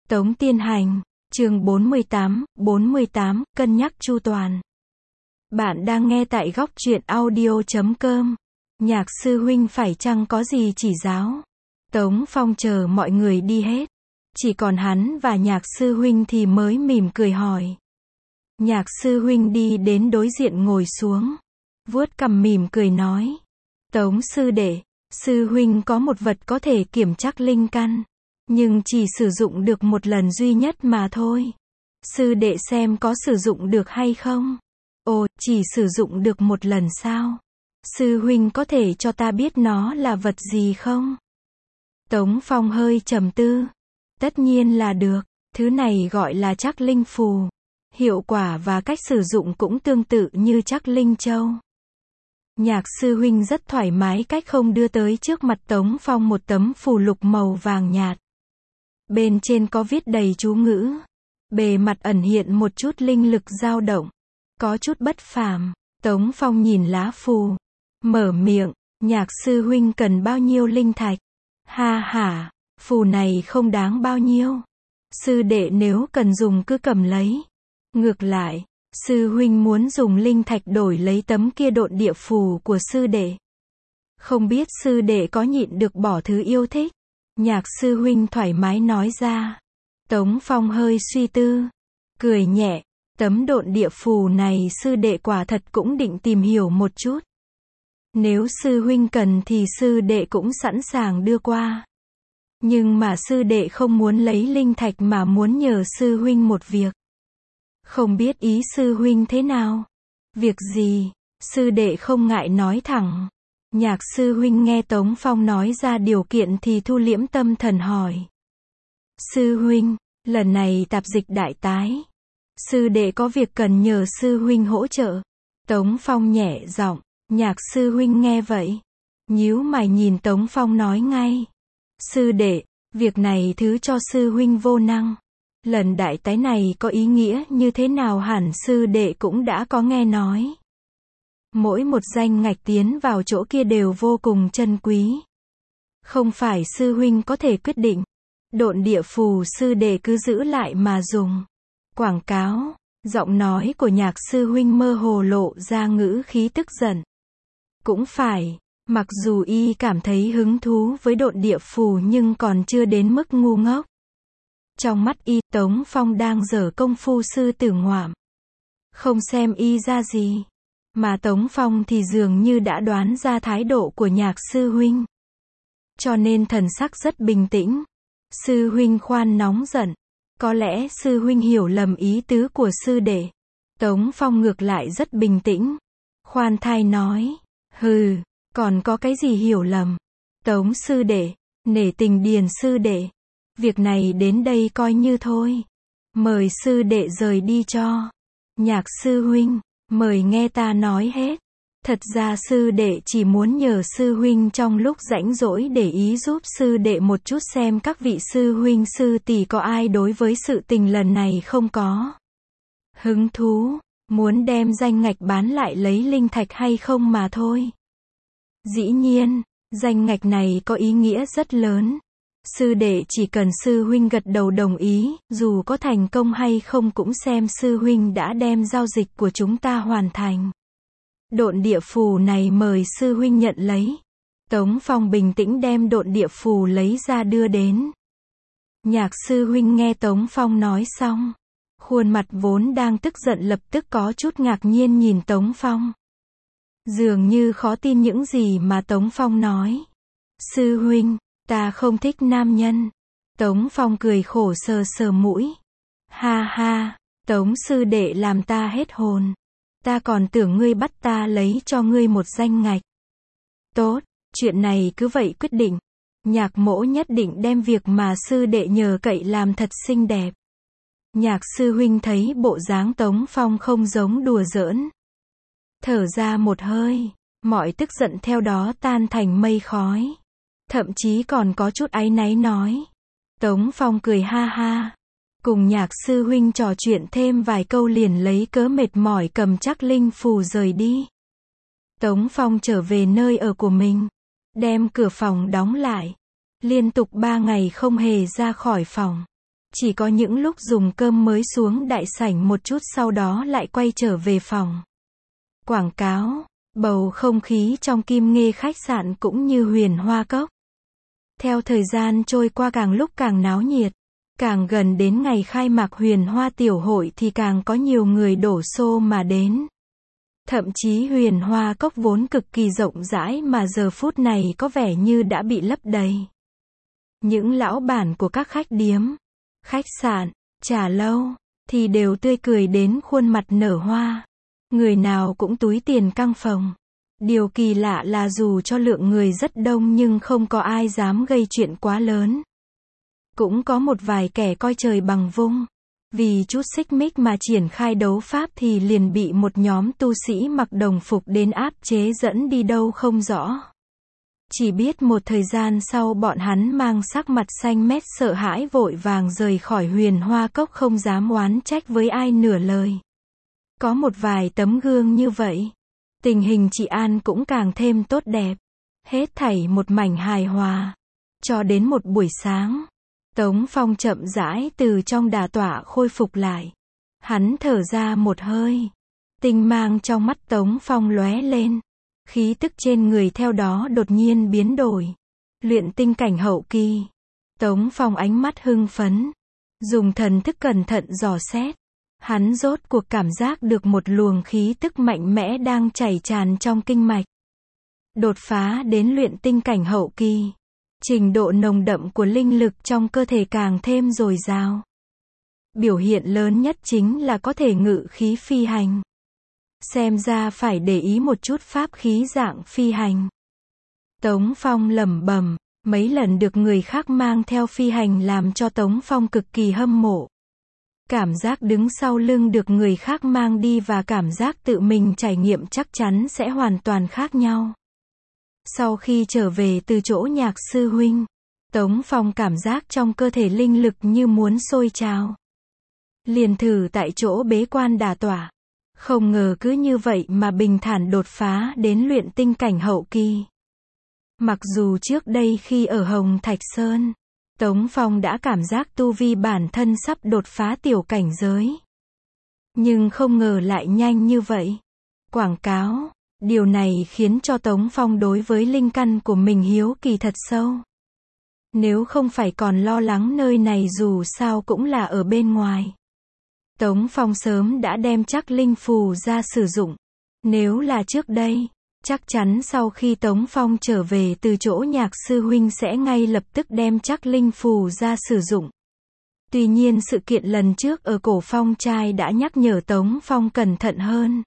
Tống Tiên Hành, chương 48, cân nhắc chu toàn. Bạn đang nghe tại góc truyện audio.com. Nhạc sư huynh phải chăng có gì chỉ giáo? Tống Phong chờ mọi người đi hết. Chỉ còn hắn và nhạc sư huynh thì mới mỉm cười hỏi. Nhạc sư huynh đi đến đối diện ngồi xuống. Vuốt cằm mỉm cười nói. Tống sư đệ, sư huynh có một vật có thể kiểm trắc linh căn. Nhưng chỉ sử dụng được một lần duy nhất mà thôi. Sư đệ xem có sử dụng được hay không? Ồ, chỉ sử dụng được một lần sao? Sư huynh có thể cho ta biết nó là vật gì không? Tống Phong hơi trầm tư. Tất nhiên là được. Thứ này gọi là trắc linh phù. Hiệu quả và cách sử dụng cũng tương tự như trắc linh châu. Nhạc sư huynh rất thoải mái cách không đưa tới trước mặt Tống Phong một tấm phù lục màu vàng nhạt. Bên trên có viết đầy chú ngữ. Bề mặt ẩn hiện một chút linh lực dao động. Có chút bất phàm. Tống Phong nhìn lá phù. Mở miệng. Nhạc sư huynh cần bao nhiêu linh thạch? Ha ha, phù này không đáng bao nhiêu. Sư đệ nếu cần dùng cứ cầm lấy. Ngược lại, sư huynh muốn dùng linh thạch đổi lấy tấm kia độn địa phù của sư đệ. Không biết sư đệ có nhịn được bỏ thứ yêu thích. Nhạc sư huynh thoải mái nói ra. Tống Phong hơi suy tư. Cười nhẹ. Tấm độn địa phù này sư đệ quả thật cũng định tìm hiểu một chút. Nếu sư huynh cần thì sư đệ cũng sẵn sàng đưa qua. Nhưng mà sư đệ không muốn lấy linh thạch mà muốn nhờ sư huynh một việc. Không biết ý sư huynh thế nào? Việc gì? Sư đệ không ngại nói thẳng. Nhạc sư huynh nghe Tống Phong nói ra điều kiện thì thu liễm tâm thần hỏi. Sư huynh, lần này tạp dịch đại tái. Sư đệ có việc cần nhờ sư huynh hỗ trợ. Tống Phong nhẹ giọng. Nhạc sư huynh nghe vậy. Nhíu mày nhìn Tống Phong nói ngay. Sư đệ, việc này thứ cho sư huynh vô năng. Lần đại tái này có ý nghĩa như thế nào hẳn sư đệ cũng đã có nghe nói. Mỗi một danh ngạch tiến vào chỗ kia đều vô cùng chân quý. Không phải sư huynh có thể quyết định. Độn địa phù sư đệ cứ giữ lại mà dùng. Quảng cáo. Giọng nói của nhạc sư huynh mơ hồ lộ ra ngữ khí tức giận. Cũng phải, mặc dù y cảm thấy hứng thú với độn địa phù nhưng còn chưa đến mức ngu ngốc. Trong mắt y, Tống Phong đang giở công phu sư tử ngoạm. Không xem y ra gì. Mà Tống Phong thì dường như đã đoán ra thái độ của nhạc sư huynh. Cho nên thần sắc rất bình tĩnh. Sư huynh khoan nóng giận. Có lẽ sư huynh hiểu lầm ý tứ của sư đệ. Tống Phong ngược lại rất bình tĩnh. Khoan thai nói. Hừ, còn có cái gì hiểu lầm? Tống sư đệ, nể tình Điền sư đệ. Việc này đến đây coi như thôi. Mời sư đệ rời đi cho. Nhạc sư huynh, mời nghe ta nói hết. Thật ra sư đệ chỉ muốn nhờ sư huynh trong lúc rảnh rỗi để ý giúp sư đệ một chút xem các vị sư huynh sư tỷ có ai đối với sự tình lần này không có hứng thú, muốn đem danh ngạch bán lại lấy linh thạch hay không mà thôi. Dĩ nhiên, danh ngạch này có ý nghĩa rất lớn. Sư đệ chỉ cần sư huynh gật đầu đồng ý, dù có thành công hay không cũng xem sư huynh đã đem giao dịch của chúng ta hoàn thành. Độn địa phù này mời sư huynh nhận lấy. Tống Phong bình tĩnh đem độn địa phù lấy ra đưa đến. Nhạc sư huynh nghe Tống Phong nói xong. Khuôn mặt vốn đang tức giận lập tức có chút ngạc nhiên nhìn Tống Phong. Dường như khó tin những gì mà Tống Phong nói. Sư huynh, ta không thích nam nhân. Tống Phong cười khổ sờ sờ mũi. Ha ha, Tống sư đệ làm ta hết hồn. Ta còn tưởng ngươi bắt ta lấy cho ngươi một danh ngạch. Tốt, chuyện này cứ vậy quyết định. Nhạc mỗ nhất định đem việc mà sư đệ nhờ cậy làm thật xinh đẹp. Nhạc sư huynh thấy bộ dáng Tống Phong không giống đùa giỡn. Thở ra một hơi, mọi tức giận theo đó tan thành mây khói. Thậm chí còn có chút áy náy nói. Tống Phong cười ha ha. Cùng nhạc sư huynh trò chuyện thêm vài câu liền lấy cớ mệt mỏi cầm trắc linh phù rời đi. Tống Phong trở về nơi ở của mình. Đem cửa phòng đóng lại. Liên tục 3 ngày không hề ra khỏi phòng. Chỉ có những lúc dùng cơm mới xuống đại sảnh một chút sau đó lại quay trở về phòng. Quảng cáo, bầu không khí trong Kim Nghê khách sạn cũng như Huyền Hoa Cốc. Theo thời gian trôi qua càng lúc càng náo nhiệt, càng gần đến ngày khai mạc Huyền Hoa Tiểu Hội thì càng có nhiều người đổ xô mà đến. Thậm chí Huyền Hoa Cốc vốn cực kỳ rộng rãi mà giờ phút này có vẻ như đã bị lấp đầy. Những lão bản của các khách điếm, khách sạn, trà lâu, thì đều tươi cười đến khuôn mặt nở hoa. Người nào cũng túi tiền căng phòng. Điều kỳ lạ là dù cho lượng người rất đông nhưng không có ai dám gây chuyện quá lớn. Cũng có một vài kẻ coi trời bằng vung. Vì chút xích mích mà triển khai đấu pháp thì liền bị một nhóm tu sĩ mặc đồng phục đến áp chế dẫn đi đâu không rõ. Chỉ biết một thời gian sau bọn hắn mang sắc mặt xanh mét sợ hãi vội vàng rời khỏi Huyền Hoa Cốc không dám oán trách với ai nửa lời. Có một vài tấm gương như vậy, tình hình trị an cũng càng thêm tốt đẹp. Hết thảy một mảnh hài hòa. Cho đến một buổi sáng, Tống Phong chậm rãi từ trong đả tọa khôi phục lại. Hắn thở ra một hơi. Tinh mang trong mắt Tống Phong lóe lên. Khí tức trên người theo đó đột nhiên biến đổi. Luyện tinh cảnh hậu kỳ. Tống Phong ánh mắt hưng phấn. Dùng thần thức cẩn thận dò xét. Hắn rốt cuộc cảm giác được một luồng khí tức mạnh mẽ đang chảy tràn trong kinh mạch. Đột phá đến luyện tinh cảnh hậu kỳ. Trình độ nồng đậm của linh lực trong cơ thể càng thêm dồi dào. Biểu hiện lớn nhất chính là có thể ngự khí phi hành. Xem ra phải để ý một chút pháp khí dạng phi hành. Tống Phong lẩm bẩm, mấy lần được người khác mang theo phi hành làm cho Tống Phong cực kỳ hâm mộ. Cảm giác đứng sau lưng được người khác mang đi và cảm giác tự mình trải nghiệm chắc chắn sẽ hoàn toàn khác nhau. Sau khi trở về từ chỗ Nhạc sư huynh, Tống Phong cảm giác trong cơ thể linh lực như muốn sôi trào. Liền thử tại chỗ bế quan đả tọa. Không ngờ cứ như vậy mà bình thản đột phá đến luyện tinh cảnh hậu kỳ. Mặc dù trước đây khi ở Hồng Thạch Sơn, Tống Phong đã cảm giác tu vi bản thân sắp đột phá tiểu cảnh giới. Nhưng không ngờ lại nhanh như vậy. Quảng cáo, điều này khiến cho Tống Phong đối với linh căn của mình hiếu kỳ thật sâu. Nếu không phải còn lo lắng nơi này dù sao cũng là ở bên ngoài. Tống Phong sớm đã đem chắc linh phù ra sử dụng. Nếu là trước đây, chắc chắn sau khi Tống Phong trở về từ chỗ Nhạc sư huynh sẽ ngay lập tức đem chắc linh phù ra sử dụng. Tuy nhiên sự kiện lần trước ở Cổ Phong Trai đã nhắc nhở Tống Phong cẩn thận hơn.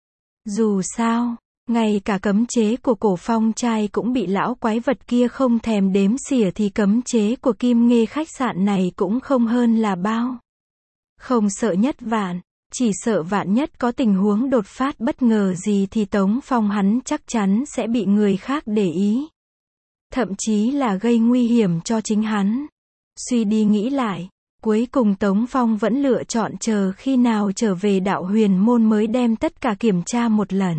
Dù sao, ngay cả cấm chế của Cổ Phong Trai cũng bị lão quái vật kia không thèm đếm xỉa thì cấm chế của Kim Nghê khách sạn này cũng không hơn là bao. Không sợ nhất vạn, chỉ sợ vạn nhất có tình huống đột phát bất ngờ gì thì Tống Phong hắn chắc chắn sẽ bị người khác để ý. Thậm chí là gây nguy hiểm cho chính hắn. Suy đi nghĩ lại, cuối cùng Tống Phong vẫn lựa chọn chờ khi nào trở về đạo huyền môn mới đem tất cả kiểm tra một lần.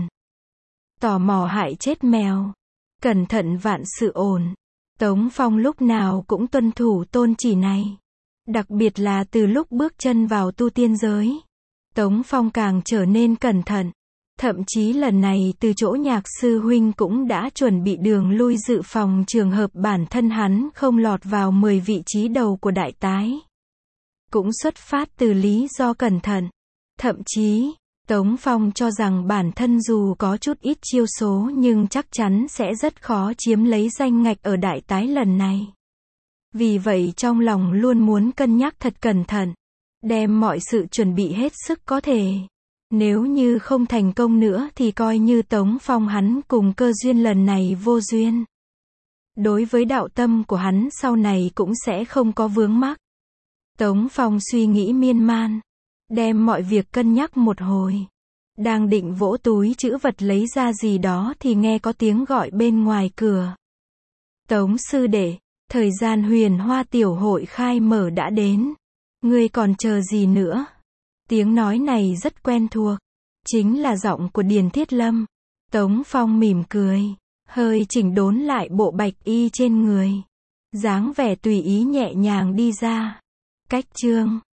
Tò mò hại chết mèo. Cẩn thận vạn sự ổn. Tống Phong lúc nào cũng tuân thủ tôn chỉ này. Đặc biệt là từ lúc bước chân vào tu tiên giới. Tống Phong càng trở nên cẩn thận. Thậm chí lần này từ chỗ Nhạc sư huynh cũng đã chuẩn bị đường lui dự phòng trường hợp bản thân hắn không lọt vào 10 vị trí đầu của đại tái. Cũng xuất phát từ lý do cẩn thận. Thậm chí, Tống Phong cho rằng bản thân dù có chút ít chiêu số nhưng chắc chắn sẽ rất khó chiếm lấy danh ngạch ở đại tái lần này. Vì vậy trong lòng luôn muốn cân nhắc thật cẩn thận. Đem mọi sự chuẩn bị hết sức có thể. Nếu như không thành công nữa thì coi như Tống Phong hắn cùng cơ duyên lần này vô duyên. Đối với đạo tâm của hắn sau này cũng sẽ không có vướng mắc. Tống Phong suy nghĩ miên man. Đem mọi việc cân nhắc một hồi. Đang định vỗ túi trữ vật lấy ra gì đó thì nghe có tiếng gọi bên ngoài cửa. Tống sư đệ, thời gian Huyền Hoa tiểu hội khai mở đã đến. Ngươi còn chờ gì nữa? Tiếng nói này rất quen thuộc. Chính là giọng của Điền Thiết Lâm. Tống Phong mỉm cười. Hơi chỉnh đốn lại bộ bạch y trên người. Dáng vẻ tùy ý nhẹ nhàng đi ra. Cách chương